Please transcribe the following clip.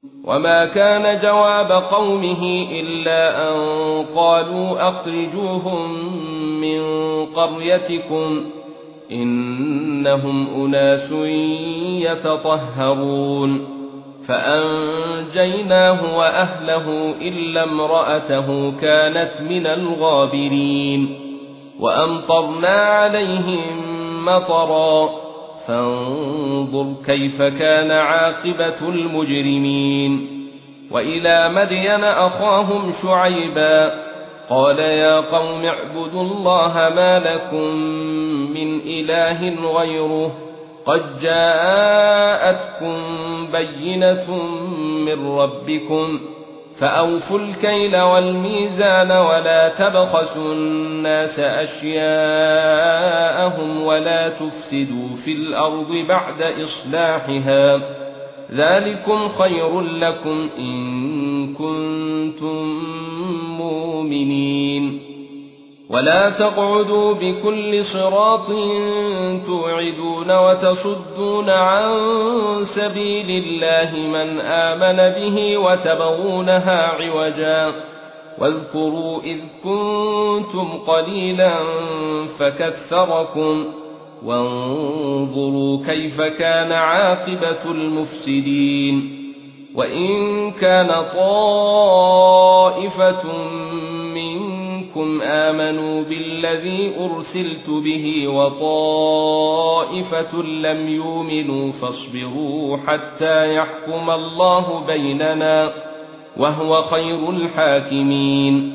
وما كان جواب قومه إلا أن قالوا أخرجوهم من قريتكم إنهم أناس يتطهرون فأنجيناه وأهله إلا امرأته كانت من الغابرين وأمطرنا عليهم مطرا فانظر كيف كان عاقبة المجرمين وإلى مدين أخاهم شعيبا قال يا قوم اعبدوا الله ما لكم من إله غيره قد جاءتكم بينة من ربكم فأوفوا الكيل والميزان ولا تبخسوا الناس أشياءهم ولا تفسدوا في الأرض بعد إصلاحها ذلكم خير لكم إن كنتم مؤمنين ولا تقعدوا بكل صراط توعدون وتصدون عن سبيل الله من آمن به وتبغونها عوجا واذكروا إذ كنتم قليلا فكثركم وانظروا كيف كان عاقبة المفسدين وإن كان طائفة منكم آمنوا بالذي أرسلت به وطائفة لم يؤمنوا فاصبروا حتى يحكم الله بيننا وهو خير الحاكمين